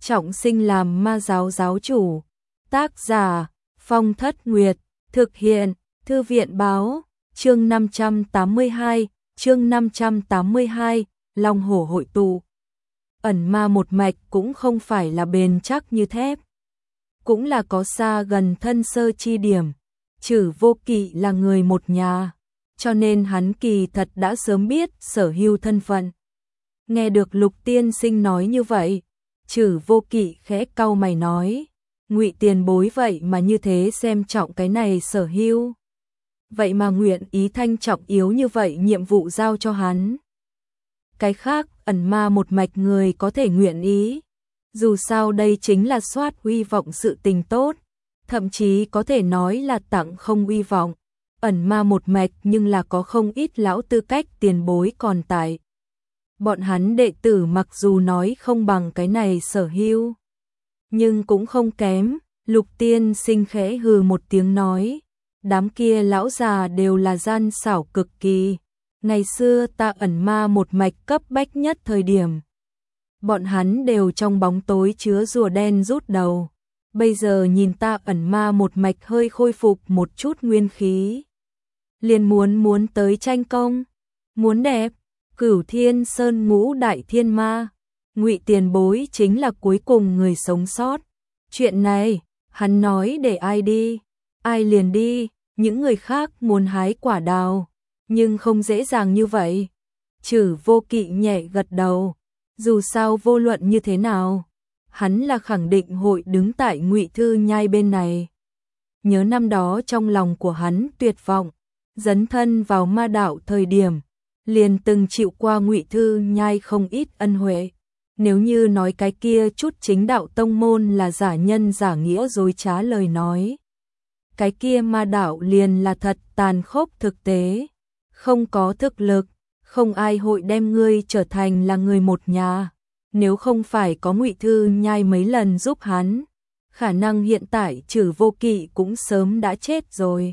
trọng sinh làm ma giáo giáo chủ. Tác giả Phong Thất Nguyệt, thực hiện Thư viện báo, chương 582, Long Hổ hội tụ. Ẩn ma một mạch cũng không phải là bền chắc như thép, cũng là có xa gần thân sơ chi điểm. Chử Vô Kỵ là người một nhà, cho nên hắn kỳ thật đã sớm biết Sở Hưu thân phận. Nghe được Lục tiên sinh nói như vậy, Chử Vô Kỵ khẽ cau mày nói, Ngụy tiền bối vậy mà như thế xem trọng cái này Sở Hưu. Vậy mà nguyện ý thanh trọng yếu như vậy nhiệm vụ giao cho hắn. Cái khác, ẩn ma một mạch người có thể nguyện ý. Dù sao đây chính là soát uy vọng sự tình tốt, thậm chí có thể nói là tặng không uy vọng. Ẩn ma một mạch nhưng là có không ít lão tư cách tiền bối còn tại. Bọn hắn đệ tử mặc dù nói không bằng cái này Sở Hưu, nhưng cũng không kém. Lục tiên sinh khẽ hừ một tiếng nói, đám kia lão già đều là gian xảo cực kỳ. Ngày xưa ta ẩn ma một mạch cấp bách nhất thời điểm, bọn hắn đều trong bóng tối chứa rùa đen rút đầu. Bây giờ nhìn ta ẩn ma một mạch hơi khôi phục một chút nguyên khí, liền muốn tới tranh công, muốn đẹp. Cửu Thiên Sơn ngũ đại thiên ma, Ngụy tiền bối chính là cuối cùng người sống sót. Chuyện này, hắn nói để ai đi, ai liền đi. Những người khác muốn hái quả đào, nhưng không dễ dàng như vậy. Chử Vô Kỵ nhẹ gật đầu, dù sao vô luận như thế nào, hắn là khẳng định hội đứng tại Ngụy Thư Nhai bên này. Nhớ năm đó trong lòng của hắn tuyệt vọng, dấn thân vào ma đạo thời điểm, liền từng chịu qua Ngụy Thư Nhai không ít ân huệ. Nếu như nói cái kia chút chính đạo tông môn là giả nhân giả nghĩa dối trá lời nói, cái kia ma đạo liền là thật tàn khốc thực tế. Không có thực lực, không ai hội đem ngươi trở thành là người một nhà. Nếu không phải có Ngụy Thư Nhai mấy lần giúp hắn, khả năng hiện tại Chử Vô Kỵ cũng sớm đã chết rồi.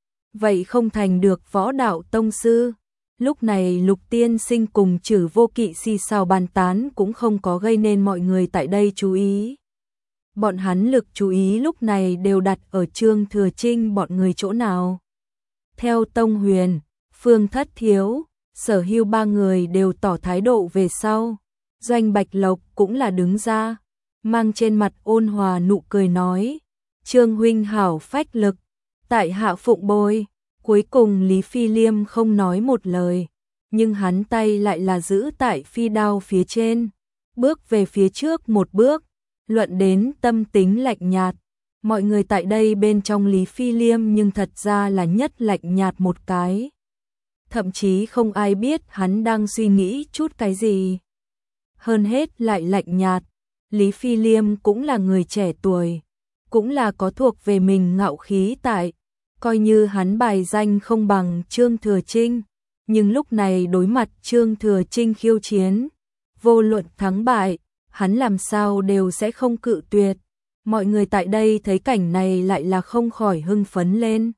Vậy không thành được võ đạo tông sư. Lúc này Lục tiên sinh cùng Chử Vô Kỵ xì xào bàn tán cũng không có gây nên mọi người tại đây chú ý. Bọn hắn lực chú ý lúc này đều đặt ở Trương Thừa Trinh bọn người chỗ nào. Theo Tông Huyền, Phương Thất Thiếu, Sở Hưu ba người đều tỏ thái độ về sau. Doanh Bạch Lộc cũng là đứng ra, mang trên mặt ôn hòa nụ cười nói, Trương huynh hảo phách lực, tại hạ phụng bồi. Cuối cùng Lý Phi Liêm không nói một lời, nhưng hắn tay lại là giữ tại phi đao phía trên, bước về phía trước một bước. Luận đến tâm tính lạnh nhạt, mọi người tại đây bên trong Lý Phi Liêm nhưng thật ra là nhất lạnh nhạt một cái. Thậm chí không ai biết hắn đang suy nghĩ chút cái gì. Hơn hết lại lạnh nhạt, Lý Phi Liêm cũng là người trẻ tuổi, cũng là có thuộc về mình ngạo khí tại. Coi như hắn bài danh không bằng Trương Thừa Trinh, nhưng lúc này đối mặt Trương Thừa Trinh khiêu chiến, vô luận thắng bại, hắn làm sao đều sẽ không cự tuyệt. Mọi người tại đây thấy cảnh này lại là không khỏi hưng phấn lên.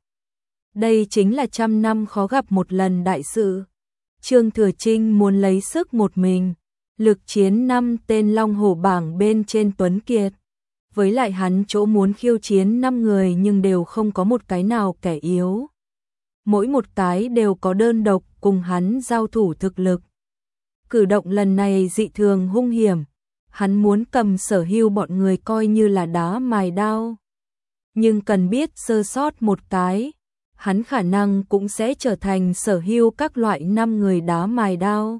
Đây chính là 100 năm khó gặp một lần đại sự. Trương Thừa Trinh muốn lấy sức một mình, lực chiến 5 tên Long Hổ bảng bên trên tuấn kiệt. Với lại hắn chỗ muốn khiêu chiến 5 người nhưng đều không có một cái nào kẻ yếu. Mỗi một cái đều có đơn độc cùng hắn giao thủ thực lực. Cử động lần này dị thường hung hiểm. Hắn muốn cầm Sở Hưu bọn người coi như là đá mài đao. Nhưng cần biết sơ sót một cái, hắn khả năng cũng sẽ trở thành Sở Hưu các loại 5 người đá mài đao.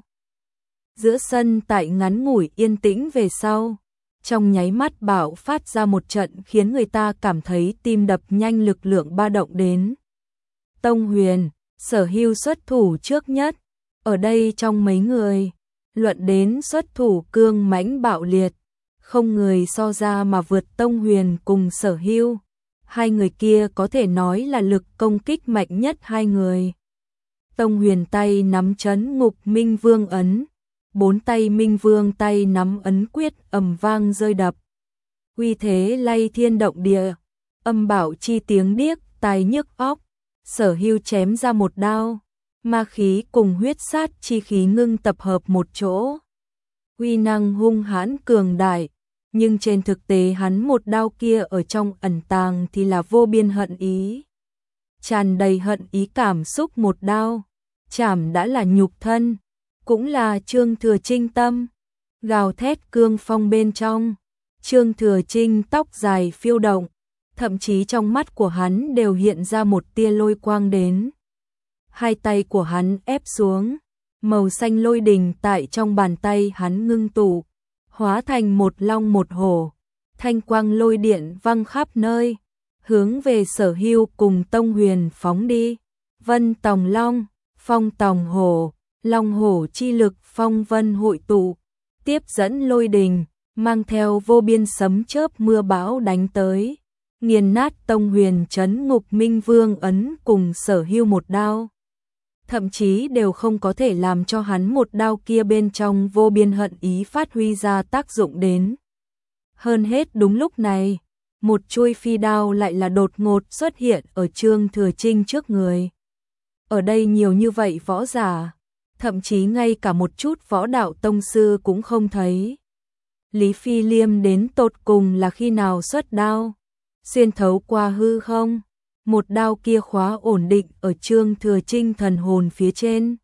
Giữa sân tại ngắn ngủi yên tĩnh về sau, trong nháy mắt bạo phát ra một trận khiến người ta cảm thấy tim đập nhanh lực lượng ba động đến. Tông Huyền, Sở Hưu xuất thủ trước nhất, ở đây trong mấy người, luận đến xuất thủ cương mãnh bạo liệt, không người so ra mà vượt Tông Huyền cùng Sở Hưu. Hai người kia có thể nói là lực công kích mạnh nhất hai người. Tông Huyền tay nắm trấn ngục Minh Vương ấn, 4 tay Minh Vương tay nắm ấn quyết ầm vang rơi đập. Uy thế lay thiên động địa, âm bảo chi tiếng điếc tai nhức óc. Sở Hưu chém ra một đao, ma khí cùng huyết sát chi khí ngưng tập hợp một chỗ. Uy năng hung hãn cường đại, nhưng trên thực tế hắn một đao kia ở trong ẩn tàng thì là vô biên hận ý. Tràn đầy hận ý cảm xúc một đao, chảm đã là nhục thân, cũng là Trương Thừa Trinh tâm. Gào thét cương phong bên trong, Trương Thừa Trinh tóc dài phiêu động, thậm chí trong mắt của hắn đều hiện ra một tia lôi quang đến. Hai tay của hắn ép xuống, màu xanh lôi đình tại trong bàn tay hắn ngưng tụ, hóa thành một long một hổ, thanh quang lôi điện văng khắp nơi, hướng về Sở Hưu cùng Tông Huyền phóng đi. Vân tòng long, phong tòng hổ, long hổ chi lực phong vân hội tụ, tiếp dẫn lôi đình, mang theo vô biên sấm chớp mưa bão đánh tới, nghiền nát Tông Huyền trấn ngục Minh Vương ấn cùng Sở Hưu một đao. Thậm chí đều không có thể làm cho hắn một đao kia bên trong vô biên hận ý phát huy ra tác dụng đến. Hơn hết đúng lúc này, một chuôi phi đao lại là đột ngột xuất hiện ở Trương Thừa Trinh trước người. Ở đây nhiều như vậy võ giả, thậm chí ngay cả một chút võ đạo tông sư cũng không thấy. Lý Phi Liêm đến tột cùng là khi nào xuất đao, xuyên thấu qua hư không, một đao kia khóa ổn định ở Trương Thừa Trinh thần hồn phía trên.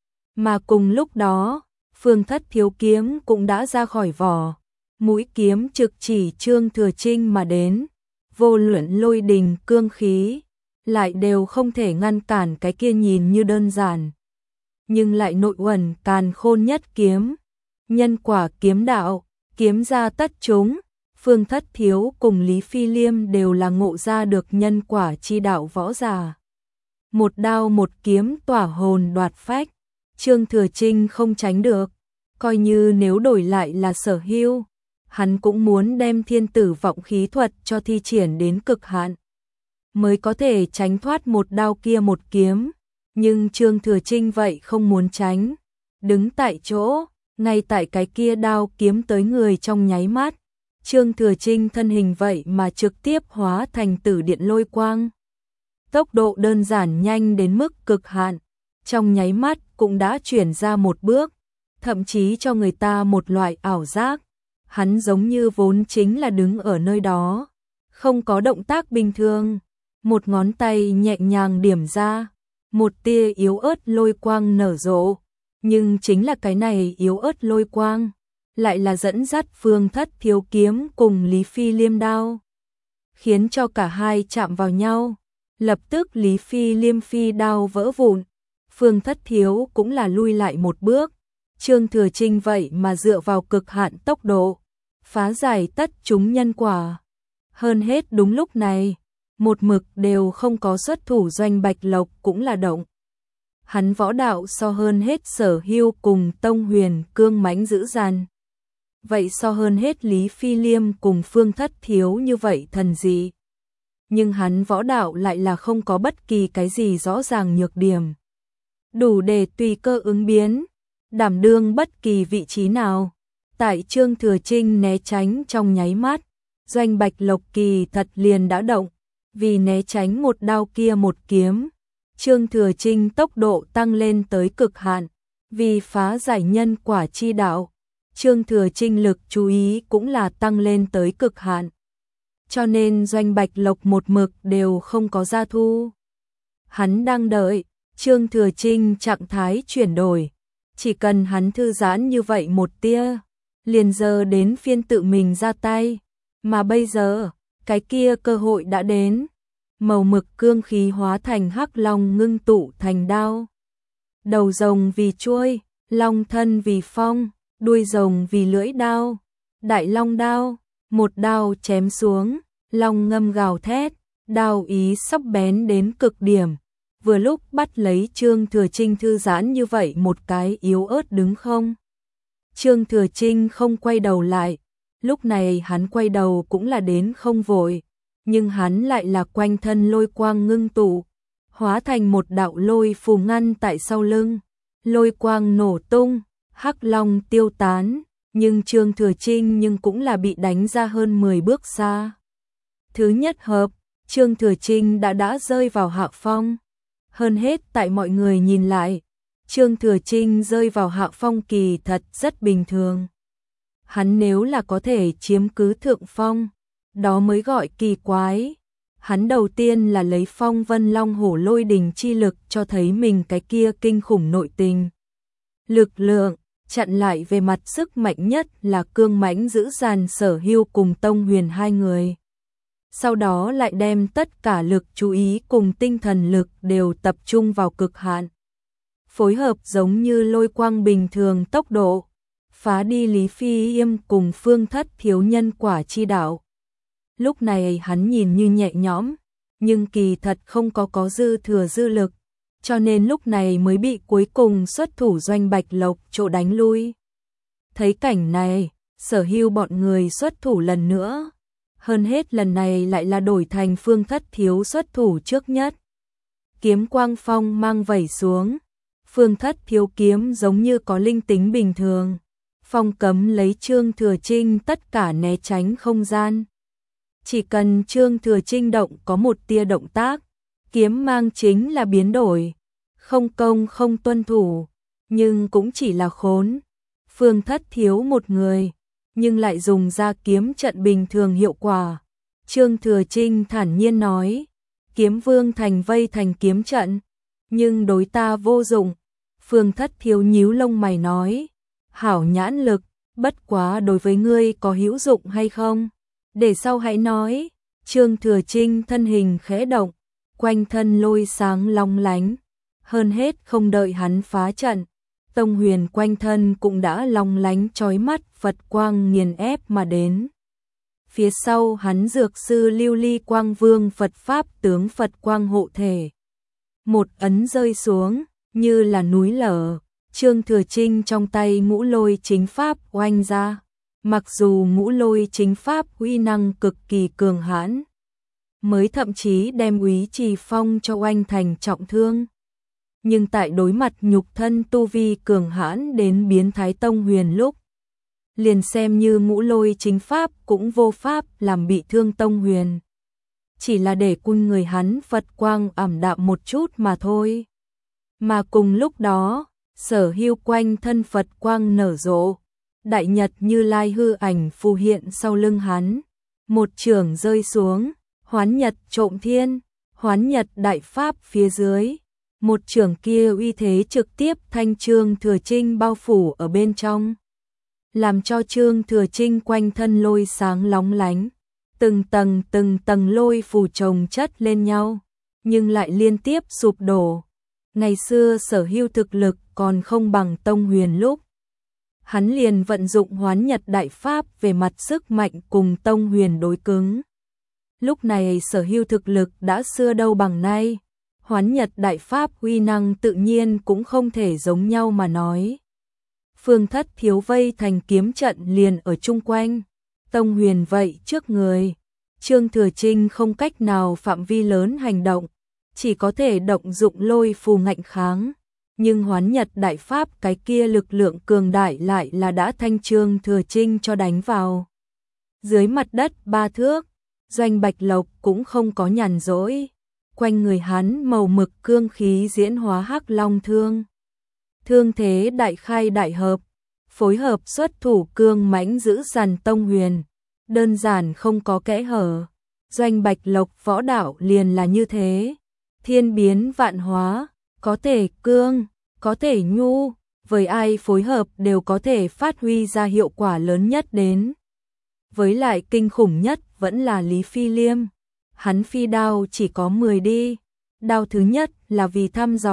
Mà cùng lúc đó, Phương Thất Thiếu kiếm cũng đã ra khỏi vỏ, mũi kiếm trực chỉ Trương Thừa Trinh mà đến, vô luận lôi đình cương khí, lại đều không thể ngăn cản cái kia nhìn như đơn giản, nhưng lại nội uẩn càn khôn nhất kiếm, nhân quả kiếm đạo, kiếm ra tất chúng. Phương Thất Thiếu cùng Lý Phi Liêm đều là ngộ ra được nhân quả chi đạo võ giả. Một đao một kiếm tỏa hồn đoạt phách, Trương Thừa Trinh không tránh được, coi như nếu đổi lại là Sở Hưu, hắn cũng muốn đem thiên tử vọng khí thuật cho thi triển đến cực hạn, mới có thể tránh thoát một đao kia một kiếm, nhưng Trương Thừa Trinh vậy không muốn tránh, đứng tại chỗ, ngay tại cái kia đao kiếm tới người trong nháy mắt. Trương Thừa Trinh thân hình vậy mà trực tiếp hóa thành tử điện lôi quang. Tốc độ đơn giản nhanh đến mức cực hạn, trong nháy mắt cũng đã chuyển ra một bước, thậm chí cho người ta một loại ảo giác. Hắn giống như vốn chính là đứng ở nơi đó, không có động tác bình thường. Một ngón tay nhẹ nhàng điểm ra, một tia yếu ớt lôi quang nở rộ, nhưng chính là cái này yếu ớt lôi quang lại là dẫn dắt Phương Thất Thiếu kiếm cùng Lý Phi Liêm đao, khiến cho cả hai chạm vào nhau, lập tức Lý Phi Liêm phi đao vỡ vụn, Phương Thất Thiếu cũng là lui lại một bước. Trương Thừa Trinh vậy mà dựa vào cực hạn tốc độ, phá giải tất chúng nhân quả. Hơn hết đúng lúc này, một mực đều không có xuất thủ Doanh Bạch Lộc cũng là động. Hắn võ đạo so hơn hết Sở Hưu cùng Tông Huyền cương mãnh dữ dằn. Vậy so hơn hết Lý Phi Liêm cùng Phương Thất Thiếu như vậy thần dị. Nhưng hắn võ đạo lại là không có bất kỳ cái gì rõ ràng nhược điểm, đủ để tùy cơ ứng biến, đảm đương bất kỳ vị trí nào. Tại Trương Thừa Trinh né tránh trong nháy mắt, Doanh Bạch Lộc kỳ thật liền đã động, vì né tránh một đao kia một kiếm, Trương Thừa Trinh tốc độ tăng lên tới cực hạn, vì phá giải nhân quả chi đạo, Trương Thừa Trinh lực chú ý cũng là tăng lên tới cực hạn. Cho nên Doanh Bạch Lộc một mực đều không có ra thu. Hắn đang đợi Trương Thừa Trinh trạng thái chuyển đổi, chỉ cần hắn thư giãn như vậy một tia, liền giờ đến phiên tự mình ra tay, mà bây giờ, cái kia cơ hội đã đến. Màu mực cương khí hóa thành hắc long ngưng tụ thành đao. Đầu rồng vì chuôi, long thân vì phong, đuôi rồng vì lưỡi đao. Đại long đao, một đao chém xuống, long ngâm gào thét, đao ý sắc bén đến cực điểm. Vừa lúc bắt lấy Trương Thừa Trinh thư giãn như vậy một cái yếu ớt đứng không. Trương Thừa Trinh không quay đầu lại, lúc này hắn quay đầu cũng là đến không vội, nhưng hắn lại là quanh thân lôi quang ngưng tụ, hóa thành một đạo lôi phù ngăn tại sau lưng, lôi quang nổ tung, hắc long tiêu tán, nhưng Trương Thừa Trinh nhưng cũng là bị đánh ra hơn 10 bước xa. Thứ nhất hợp, Trương Thừa Trinh đã rơi vào hạ phong. Hơn hết tại mọi người nhìn lại, Trương Thừa Trinh rơi vào hạ phong kỳ thật rất bình thường. hắn nếu là có thể chiếm cứ thượng phong, đó mới gọi kỳ quái. Hắn đầu tiên là lấy phong vân long hổ lôi đình chi lực cho thấy mình cái kia kinh khủng nội tình. Lực lượng, chặn lại về mặt sức mạnh nhất là cương mãnh dữ dằn Sở Hưu cùng Tông Huyền hai người. Sau đó lại đem tất cả lực chú ý cùng tinh thần lực đều tập trung vào cực hạn. Phối hợp giống như lôi quang bình thường tốc độ, phá đi Lý Phi Yêm cùng Phương Thất Thiếu nhân quả chi đạo. Lúc này hắn nhìn như nhẹ nhõm, nhưng kỳ thật không có dư thừa dư lực, cho nên lúc này mới bị cuối cùng xuất thủ Doanh Bạch Lộc chỗ đánh lui. Thấy cảnh này, Sở Hưu bọn người xuất thủ lần nữa. Hơn hết lần này lại là đổi thành Phương Thất Thiếu xuất thủ trước nhất. Kiếm quang phong mang vẩy xuống. Phương Thất Thiếu kiếm giống như có linh tính bình thường. Phong cấm lấy Trương Thừa Trinh tất cả né tránh không gian. Chỉ cần Trương Thừa Trinh động có một tia động tác, kiếm mang chính là biến đổi. Không công không tuân thủ, nhưng cũng chỉ là khốn. Phương Thất Thiếu một người, nhưng lại dùng ra kiếm trận bình thường hiệu quả. Trương Thừa Trinh thản nhiên nói, kiếm vương thành vây thành kiếm trận, nhưng đối ta vô dụng. Phương Thất Thiếu nhíu lông mày nói, hảo nhãn lực, bất quá đối với ngươi có hữu dụng hay không? Để sau hãy nói. Trương Thừa Trinh thân hình khẽ động, quanh thân lôi sáng long lánh. Hơn hết không đợi hắn phá trận, Tông Huyền quanh thân cũng đã long lánh chói mắt, Phật quang nghiền ép mà đến. Phía sau hắn dược sư Lưu Ly Quang Vương Phật Pháp tướng Phật quang hộ thể. Một ấn rơi xuống, như là núi lở, Trương Thừa Trinh trong tay ngũ lôi chính pháp oanh ra. Mặc dù ngũ lôi chính pháp uy năng cực kỳ cường hãn, mới thậm chí đem Úy Trì Phong cho oanh thành trọng thương. Nhưng tại đối mặt nhục thân tu vi cường hãn đến biến thái Tông Huyền lúc, liền xem như ngũ lôi chính pháp cũng vô pháp làm bị thương Tông Huyền. Chỉ là để quân người hắn Phật quang ảm đạm một chút mà thôi. Mà cùng lúc đó, Sở Hưu quanh thân Phật quang nở rộ, Đại Nhật Như Lai hư ảnh phù hiện sau lưng hắn. Một chưởng rơi xuống, Hoán Nhật Trộm Thiên, Hoán Nhật Đại Pháp phía dưới. Một chưởng kia uy thế trực tiếp thanh Trương Thừa Trinh bao phủ ở bên trong, làm cho Trương Thừa Trinh quanh thân lôi sáng lóng lánh, từng tầng lôi phủ chồng chất lên nhau, nhưng lại liên tiếp sụp đổ. Ngày xưa Sở Hưu thực lực còn không bằng Tông Huyền lúc, hắn liền vận dụng Hoán Nhật Đại Pháp về mặt sức mạnh cùng Tông Huyền đối cứng. Lúc này Sở Hưu thực lực đã xưa đâu bằng nay. Hoán Nhật Đại Pháp uy năng tự nhiên cũng không thể giống nhau mà nói. Phương Thất Thiếu vây thành kiếm trận liền ở chung quanh, Tông Huyền vậy trước người. Trương Thừa Trinh không cách nào phạm vi lớn hành động, chỉ có thể động dụng lôi phù ngạnh kháng. Nhưng Hoán Nhật Đại Pháp cái kia lực lượng cường đại lại là đã thanh Trương Thừa Trinh cho đánh vào. Dưới mặt đất 3 thước, Doanh Bạch Lộc cũng không có nhàn rỗi. Quanh người hắn màu mực cương khí diễn hóa hắc long thương. Thương thế đại khai đại hợp, phối hợp xuất thủ cương mãnh giữ dằn Tông Huyền. Đơn giản không có kẽ hở. Doanh Bạch Lộc võ đạo liền là như thế. Thiên biến vạn hóa, có thể cương, có thể nhu, với ai phối hợp đều có thể phát huy ra hiệu quả lớn nhất đến. Với lại kinh khủng nhất vẫn là Lý Phi Liêm. Hắn phi đao chỉ có 10 đi. Đao thứ nhất là vì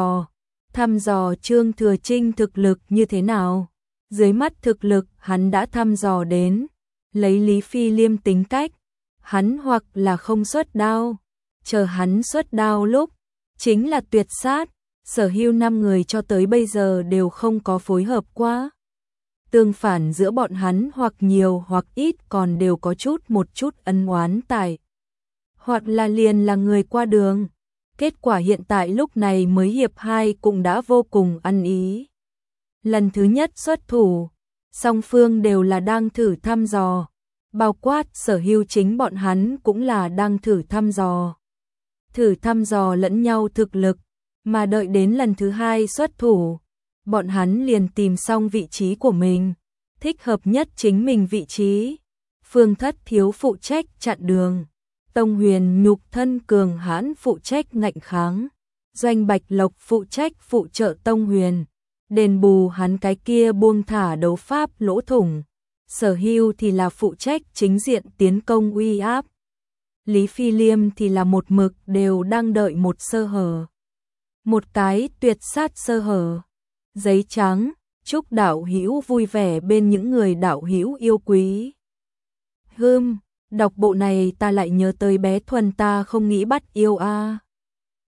thăm dò Trương Thừa Trinh thực lực như thế nào. Dưới mắt thực lực hắn đã thăm dò đến. Lấy Lý Phi Liêm tính cách, hắn hoặc là không xuất đao, chờ hắn xuất đao lúc, chính là tuyệt sát. Sở Hưu 5 người cho tới bây giờ đều không có phối hợp qua. Tương phản giữa bọn hắn hoặc nhiều hoặc ít còn đều có một chút ân oán tại. Hoặc là liền là người qua đường. Kết quả hiện tại lúc này mới hiệp 2 cũng đã vô cùng ăn ý. Lần thứ nhất xuất thủ, song phương đều là đang thử thăm dò. Bao quát Sở Hưu chính bọn hắn cũng là đang thử thăm dò. Thử thăm dò lẫn nhau thực lực, mà đợi đến lần thứ 2 xuất thủ, bọn hắn liền tìm xong vị trí của mình. thích hợp nhất chính mình vị trí. Phương Thất Thiếu phụ trách chặn đường, Tông Huyền nhục thân cường hãn phụ trách ngạnh kháng, Doanh Bạch Lộc phụ trách phụ trợ Tông Huyền, đền bù hắn cái kia buông thả đấu pháp lỗ thủng. Sở Hưu thì là phụ trách chính diện tiến công uy áp. Lý Phi Liêm thì là một mực đều đang đợi một sơ hở. Một cái tuyệt sát sơ hở. Giấy trắng, chúc đạo hữu vui vẻ bên những người đạo hữu yêu quý. Đọc bộ này ta lại nhớ tới bé Thuần ta không nghĩ bắt yêu a.